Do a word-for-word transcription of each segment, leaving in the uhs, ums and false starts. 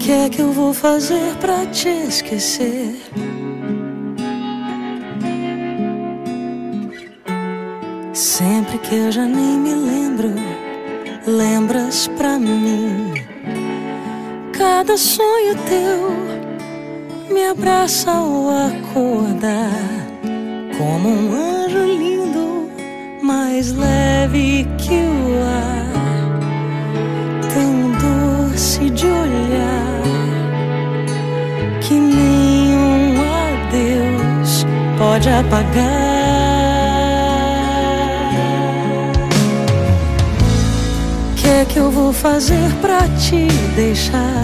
que é que eu vou fazer pra te esquecer? Sempre que eu já nem me lembro, lembras pra mim. Cada sonho teu me abraça ao acordar, como um anjo lindo, mais leve que o ar, tão doce de olhar, que nenhum adeus pode apagar. O que é que eu vou fazer pra te deixar?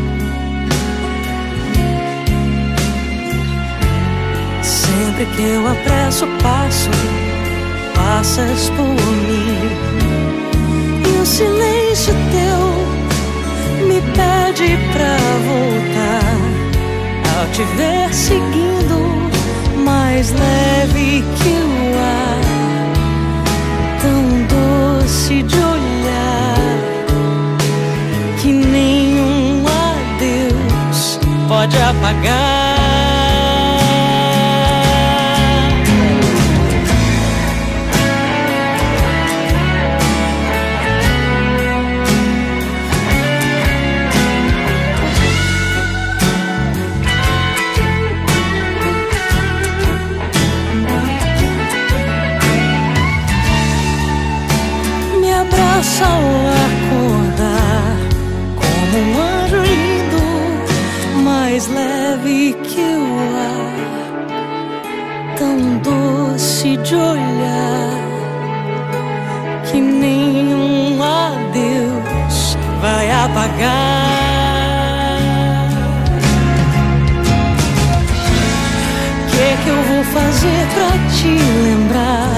Sempre que eu apresso o passo, passas por mim, e o silêncio teu me pede pra voltar. Ao te ver seguindo, mais leve que o ar, tão doce de olhar, que nenhum adeus pode apagar. Abraça ao acordar, como um anjo lindo, mais leve que o ar, tão doce de olhar, que nenhum adeus vai apagar. O que é que eu vou fazer pra te lembrar?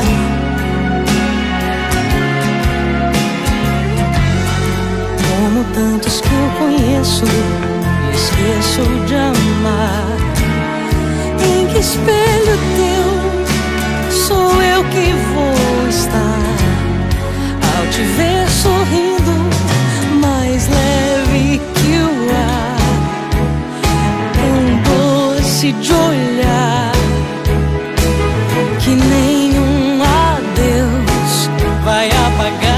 Como tantos que eu conheço, esqueço de amar. Em que espelho teu sou eu que vou estar? Ao te ver sorrindo, mais leve que o ar, tão doce de olhar, que nenhum adeus vai apagar.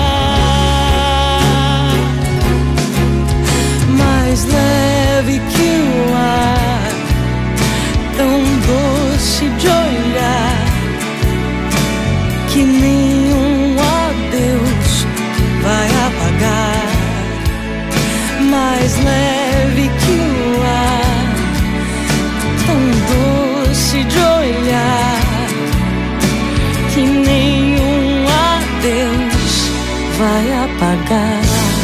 Mais leve que o ar, tão doce de olhar, que nenhum adeus vai apagar. Mais leve que o ar, tão doce de olhar, que nenhum adeus vai apagar.